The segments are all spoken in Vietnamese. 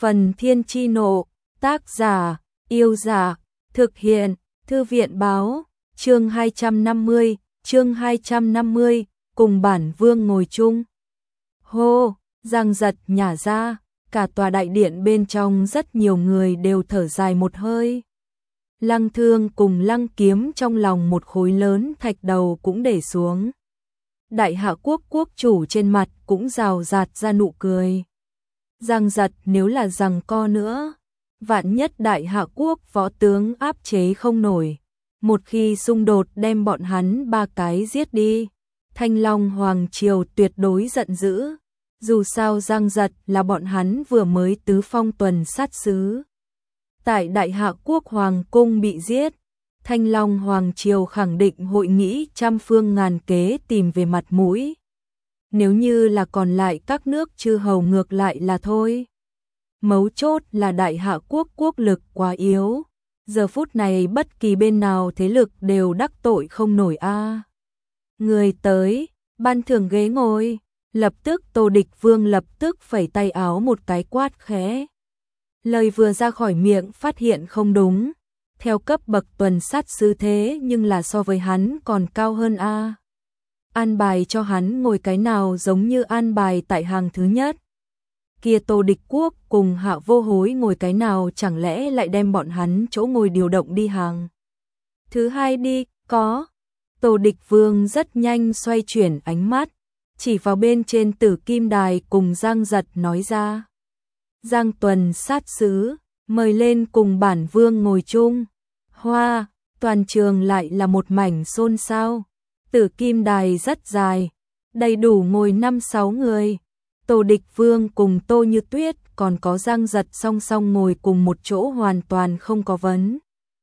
Phần Thiên Chi Nộ, tác giả, Yêu Giả, thực hiện, Thư viện Báo, chương 250, cùng bản vương ngồi chung. Hô, Giang Giật nhả ra, cả tòa đại điện bên trong rất nhiều người đều thở dài một hơi. Lăng Thương cùng Lăng Kiếm trong lòng một khối lớn thạch đầu cũng để xuống. Đại Hạ Quốc quốc chủ trên mặt cũng rào rạt ra nụ cười. Giang Giật nếu là giằng co nữa, vạn nhất Đại Hạ Quốc võ tướng áp chế không nổi, một khi xung đột đem bọn hắn ba cái giết đi, Thanh Long Hoàng Triều tuyệt đối giận dữ. Dù sao Giang Giật là bọn hắn vừa mới tứ phong tuần sát sứ. Tại Đại Hạ Quốc Hoàng Cung bị giết, Thanh Long Hoàng Triều khẳng định hội nghị trăm phương ngàn kế tìm về mặt mũi. Nếu như là còn lại các nước chư hầu ngược lại là thôi. Mấu chốt là Đại Hạ Quốc quốc lực quá yếu. Giờ phút này bất kỳ bên nào thế lực đều đắc tội không nổi a. Người tới, ban thưởng ghế ngồi. Lập tức Tô Địch Vương lập tức phẩy tay áo một cái quát khẽ. Lời vừa ra khỏi miệng phát hiện không đúng. Theo cấp bậc tuần sát sứ thế nhưng là so với hắn còn cao hơn a. An bài cho hắn ngồi cái nào giống như an bài tại hàng thứ nhất. Kia Tô Địch Quốc cùng Hạ Vô Hối ngồi cái nào chẳng lẽ lại đem bọn hắn chỗ ngồi điều động đi hàng thứ hai đi, có. Tô Địch Vương rất nhanh xoay chuyển ánh mắt, chỉ vào bên trên Tử Kim Đài cùng Giang Giật nói ra. Giang tuần sát sứ, mời lên cùng bản vương ngồi chung. Hoa, toàn trường lại là một mảnh xôn xao. Tử Kim Đài rất dài, đầy đủ ngồi 5-6 người. Tô Địch Vương cùng Tô Như Tuyết còn có Giang Giật song song ngồi cùng một chỗ hoàn toàn không có vấn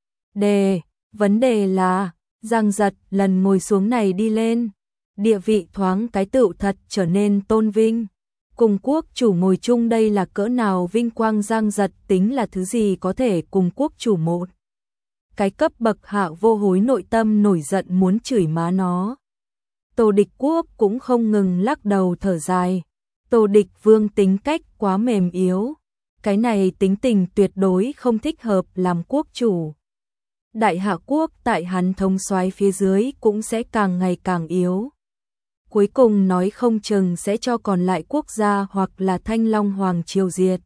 đề. Vấn đề là, Giang Giật lần ngồi xuống này đi lên, địa vị thoáng cái tựu thật trở nên tôn vinh. Cùng quốc chủ ngồi chung đây là cỡ nào vinh quang. Giang Giật tính là thứ gì có thể cùng quốc chủ một cái cấp bậc. Hạ Vô Hối nội tâm nổi giận muốn chửi má nó. Tô Địch Quốc cũng không ngừng lắc đầu thở dài. Tô Địch Vương tính cách quá mềm yếu, cái này tính tình tuyệt đối không thích hợp làm quốc chủ. Đại Hạ Quốc tại hắn thống soái phía dưới cũng sẽ càng ngày càng yếu. Cuối cùng nói không chừng sẽ cho còn lại quốc gia hoặc là Thanh Long Hoàng Triều diệt.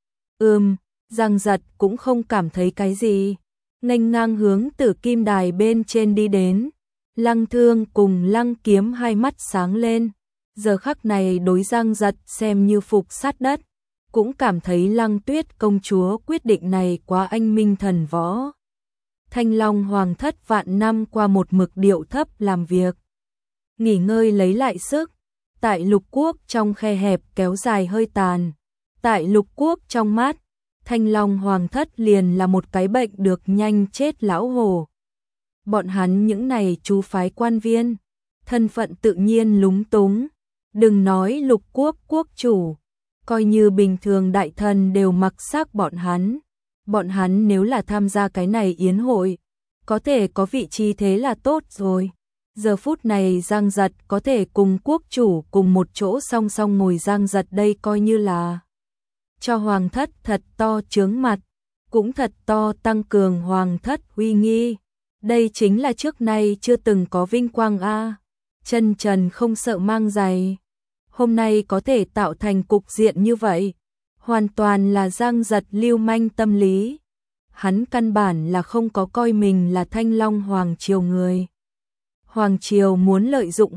Giang Giật cũng không cảm thấy cái gì, nghênh ngang hướng Tử Kim Đài bên trên đi đến. Lăng Thương cùng Lăng Kiếm hai mắt sáng lên, giờ khắc này đối Giang Giật xem như phục sát đất, cũng cảm thấy Lăng Tuyết công chúa quyết định này quá anh minh thần võ. Thanh Long Hoàng thất vạn năm qua một mực điệu thấp làm việc, nghỉ ngơi lấy lại sức. Tại Lục Quốc trong khe hẹp kéo dài hơi tàn. Tại Lục Quốc trong mắt, Thanh Long Hoàng thất liền là một cái bệnh được nhanh chết lão hổ. Bọn hắn những này chú phái quan viên, thân phận tự nhiên lúng túng. Đừng nói Lục Quốc quốc chủ, coi như bình thường đại thần đều mặc xác bọn hắn. Bọn hắn nếu là tham gia cái này yến hội, có thể có vị trí thế là tốt rồi. Giờ phút này Giang Giật có thể cùng quốc chủ cùng một chỗ song song ngồi. Giang Giật đây coi như là cho hoàng thất thật to chướng mặt, cũng thật to tăng cường hoàng thất uy nghi. Đây chính là trước nay chưa từng có vinh quang a. Chân trần không sợ mang giày. Hôm nay có thể tạo thành cục diện như vậy, hoàn toàn là Giang Giật lưu manh tâm lý. Hắn căn bản là không có coi mình là Thanh Long Hoàng Triều người. Hoàng Triều muốn lợi dụng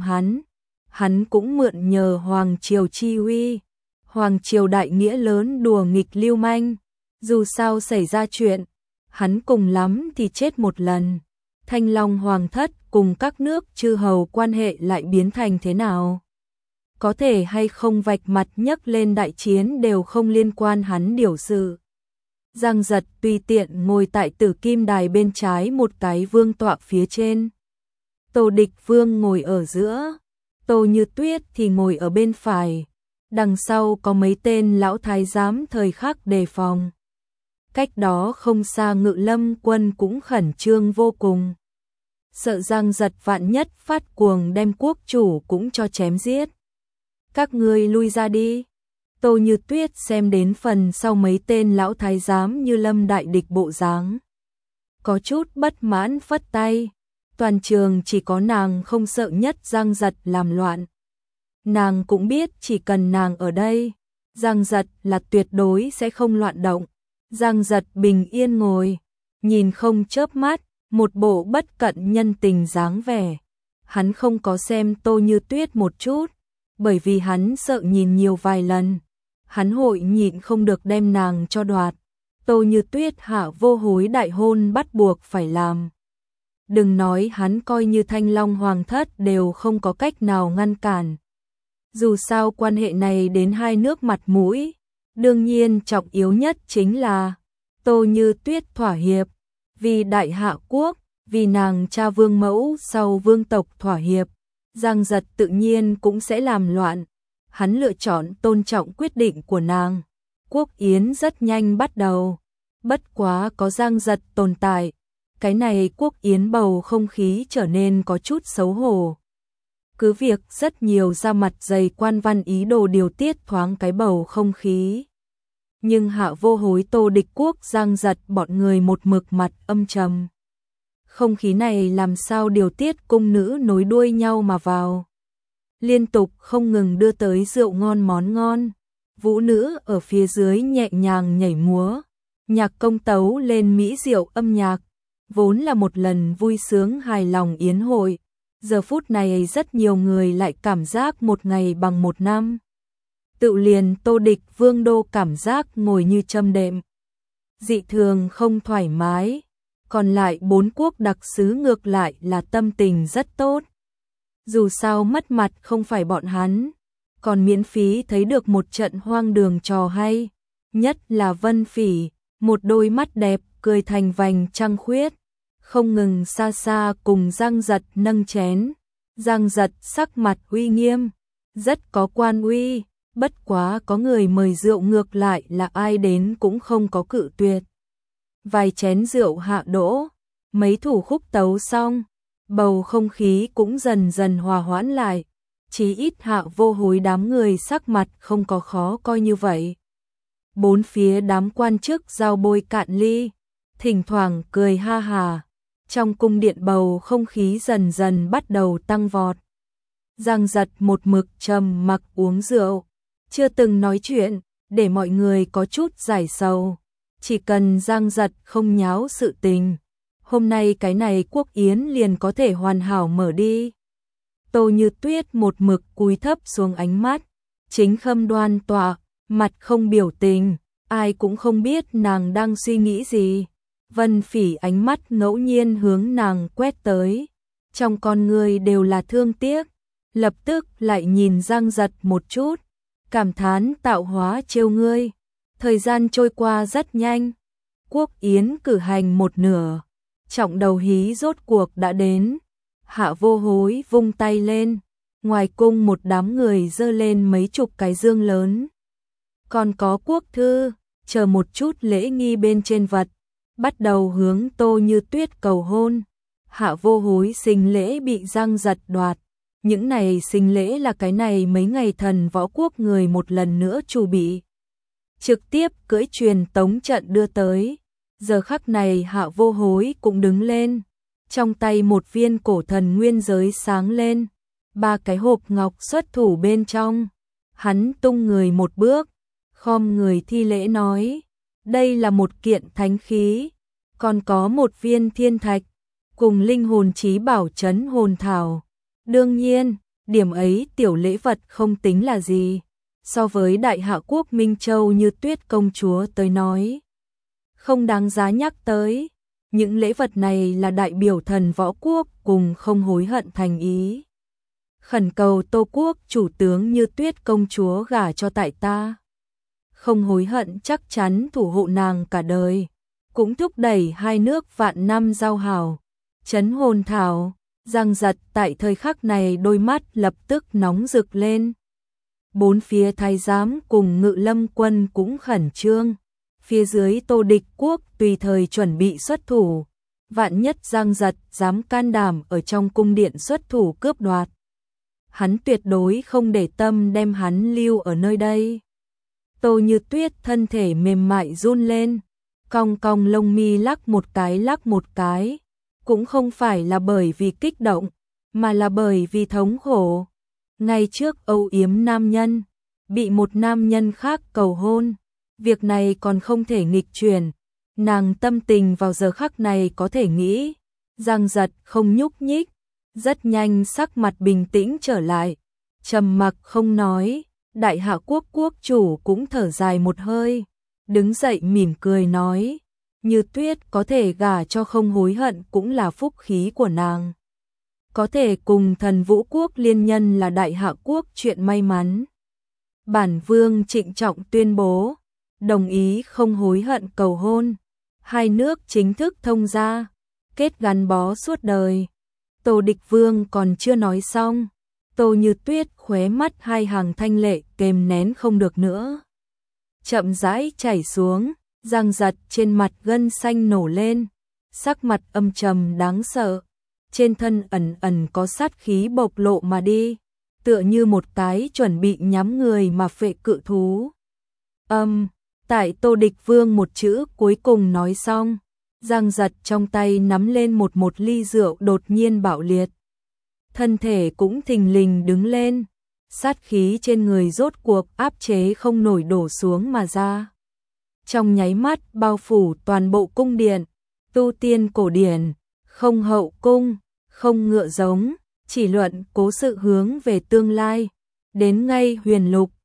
hắn cũng mượn nhờ Hoàng Triều chi uy. Hoàng Triều đại nghĩa lớn đùa nghịch lưu manh. Dù sao xảy ra chuyện, hắn cùng lắm thì chết một lần. Thanh Long Hoàng thất cùng các nước chư hầu quan hệ lại biến thành thế nào? Có thể hay không vạch mặt nhấc lên đại chiến đều không liên quan hắn điều sự. Giang Giật tùy tiện ngồi tại Tử Kim Đài bên trái một cái vương tọa phía trên. Tô Địch Vương ngồi ở giữa, Tô Như Tuyết thì ngồi ở bên phải. Đằng sau có mấy tên lão thái giám thời khắc đề phòng. Cách đó không xa Ngự Lâm quân cũng khẩn trương vô cùng. Sợ Giang Giật vạn nhất phát cuồng đem quốc chủ cũng cho chém giết. Các ngươi lui ra đi. Tô Như Tuyết xem đến phần sau mấy tên lão thái giám như lâm đại địch bộ dáng, có chút bất mãn phất tay. Toàn trường chỉ có nàng không sợ nhất Giang Giật làm loạn. Nàng cũng biết chỉ cần nàng ở đây, Giang Giật là tuyệt đối sẽ không loạn động. Giang Giật bình yên ngồi, nhìn không chớp mắt, một bộ bất cận nhân tình dáng vẻ. Hắn không có xem Tô Như Tuyết một chút, bởi vì hắn sợ nhìn nhiều vài lần, hắn hội nhịn không được đem nàng cho đoạt. Tô Như Tuyết Hạ Vô Hối đại hôn bắt buộc phải làm. Đừng nói hắn coi như Thanh Long Hoàng thất đều không có cách nào ngăn cản. Dù sao quan hệ này đến hai nước mặt mũi, đương nhiên trọng yếu nhất chính là Tô Như Tuyết thỏa hiệp, vì đại hạ quốc, vì nàng cha vương mẫu sau vương tộc thỏa hiệp, Giang Giật tự nhiên cũng sẽ làm loạn. Hắn lựa chọn tôn trọng quyết định của nàng. Quốc yến rất nhanh bắt đầu, bất quá có Giang Giật tồn tại, cái này quốc yến bầu không khí trở nên có chút xấu hổ. Cứ việc rất nhiều ra mặt dày quan văn ý đồ điều tiết thoáng cái bầu không khí, nhưng Hạ Vô Hối Tô Địch Quốc Giang Giật bọn người một mực mặt âm trầm. Không khí này làm sao điều tiết, cung nữ nối đuôi nhau mà vào, liên tục không ngừng đưa tới rượu ngon món ngon, vũ nữ ở phía dưới nhẹ nhàng nhảy múa, nhạc công tấu lên mỹ diệu âm nhạc, vốn là một lần vui sướng hài lòng yến hội, giờ phút này rất nhiều người lại cảm giác một ngày bằng một năm. Tự liền Tô Địch Vương đô cảm giác ngồi như châm đệm, dị thường không thoải mái, còn lại 4 quốc đặc sứ ngược lại là tâm tình rất tốt. Dù sao mất mặt không phải bọn hắn, còn miễn phí thấy được một trận hoang đường trò hay, nhất là Vân Phỉ, một đôi mắt đẹp cười thành vành trăng khuyết, không ngừng xa xa cùng Giang Giật nâng chén. Giang Giật sắc mặt uy nghiêm, rất có quan uy, bất quá có người mời rượu ngược lại là ai đến cũng không có cự tuyệt. Vài chén rượu hạ đỗ, mấy thủ khúc tấu xong, bầu không khí cũng dần dần hòa hoãn lại, chí ít Hạ Vô Hối đám người sắc mặt không có khó coi như vậy. Bốn phía đám quan chức giao bôi cạn ly, thỉnh thoảng cười ha hà, trong cung điện bầu không khí dần dần bắt đầu tăng vọt. Giang Giật một mực trầm mặc uống rượu, chưa từng nói chuyện, để mọi người có chút giải sầu. Chỉ cần Giang Giật không nháo sự tình, hôm nay cái này quốc yến liền có thể hoàn hảo mở đi. Tô Như Tuyết một mực cúi thấp xuống ánh mắt, chính khâm đoan tọa, mặt không biểu tình, ai cũng không biết nàng đang suy nghĩ gì. Vân Phỉ ánh mắt ngẫu nhiên hướng nàng quét tới, trong con người đều là thương tiếc, lập tức lại nhìn Giang Giật một chút, cảm thán tạo hóa trêu ngươi. Thời gian trôi qua rất nhanh, quốc yến cử hành một nửa, trọng đầu hí rốt cuộc đã đến. Hạ Vô Hối vung tay lên, ngoài cung một đám người giơ lên mấy chục cái dương lớn. Còn có quốc thư, chờ một chút lễ nghi bên trên vật, bắt đầu hướng Tô Như Tuyết cầu hôn. Hạ Vô Hối sinh lễ bị Giang Giật đoạt, những này sinh lễ là cái này mấy ngày thần võ quốc người một lần nữa chủ bị, trực tiếp cưỡi truyền tống trận đưa tới. Giờ khắc này Hạ Vô Hối cũng đứng lên, trong tay một viên cổ thần nguyên giới sáng lên, 3 cái hộp ngọc xuất thủ bên trong. Hắn tung người một bước, khom người thi lễ nói, đây là một kiện thánh khí, còn có một viên thiên thạch, cùng linh hồn chí bảo trấn hồn thảo. Đương nhiên, điểm ấy tiểu lễ vật không tính là gì, so với đại hạ quốc Minh Châu Như Tuyết công chúa tới nói, không đáng giá nhắc tới. Những lễ vật này là đại biểu thần võ quốc cùng không hối hận thành ý. Khẩn cầu Tô quốc chủ tướng Như Tuyết công chúa gả cho tại ta. Không hối hận chắc chắn thủ hộ nàng cả đời, cũng thúc đẩy hai nước vạn năm giao hảo. Trấn hồn thảo, Giang Giật tại thời khắc này đôi mắt lập tức nóng rực lên. Bốn phía thái giám cùng Ngự Lâm quân cũng khẩn trương. Phía dưới Tô Địch quốc tùy thời chuẩn bị xuất thủ, vạn nhất Giang Giật dám can đảm ở trong cung điện xuất thủ cướp đoạt, hắn tuyệt đối không để tâm đem hắn lưu ở nơi đây. Tô Như Tuyết thân thể mềm mại run lên, cong cong lông mi lắc một cái, cũng không phải là bởi vì kích động, mà là bởi vì thống khổ. Ngay trước âu yếm nam nhân, bị một nam nhân khác cầu hôn, việc này còn không thể nghịch chuyển, nàng tâm tình vào giờ khắc này có thể nghĩ, Giang Giật không nhúc nhích, rất nhanh sắc mặt bình tĩnh trở lại, trầm mặc không nói. Đại Hạ quốc quốc chủ cũng thở dài một hơi, đứng dậy mỉm cười nói, Như Tuyết có thể gả cho không hối hận cũng là phúc khí của nàng. Có thể cùng Thần Vũ quốc liên nhân là Đại Hạ quốc chuyện may mắn. Bản vương trịnh trọng tuyên bố, đồng ý không hối hận cầu hôn, hai nước chính thức thông gia, kết gắn bó suốt đời. Tô Địch Vương còn chưa nói xong, Tô Như Tuyết khóe mắt hai hàng thanh lệ kềm nén không được nữa, chậm rãi chảy xuống, Giang Giật trên mặt gân xanh nổ lên, sắc mặt âm trầm đáng sợ, trên thân ẩn ẩn có sát khí bộc lộ mà đi, tựa như một cái chuẩn bị nhắm người mà phệ cự thú. Tại Tô Địch Vương một chữ cuối cùng nói xong, Giang Giật trong tay nắm lên một ly rượu đột nhiên bạo liệt. Thân thể cũng thình lình đứng lên, sát khí trên người rốt cuộc áp chế không nổi đổ xuống mà ra. Trong nháy mắt bao phủ toàn bộ cung điện, tu tiên cổ điển, không hậu cung, không ngựa giống, chỉ luận cố sự hướng về tương lai, đến ngay huyền lục,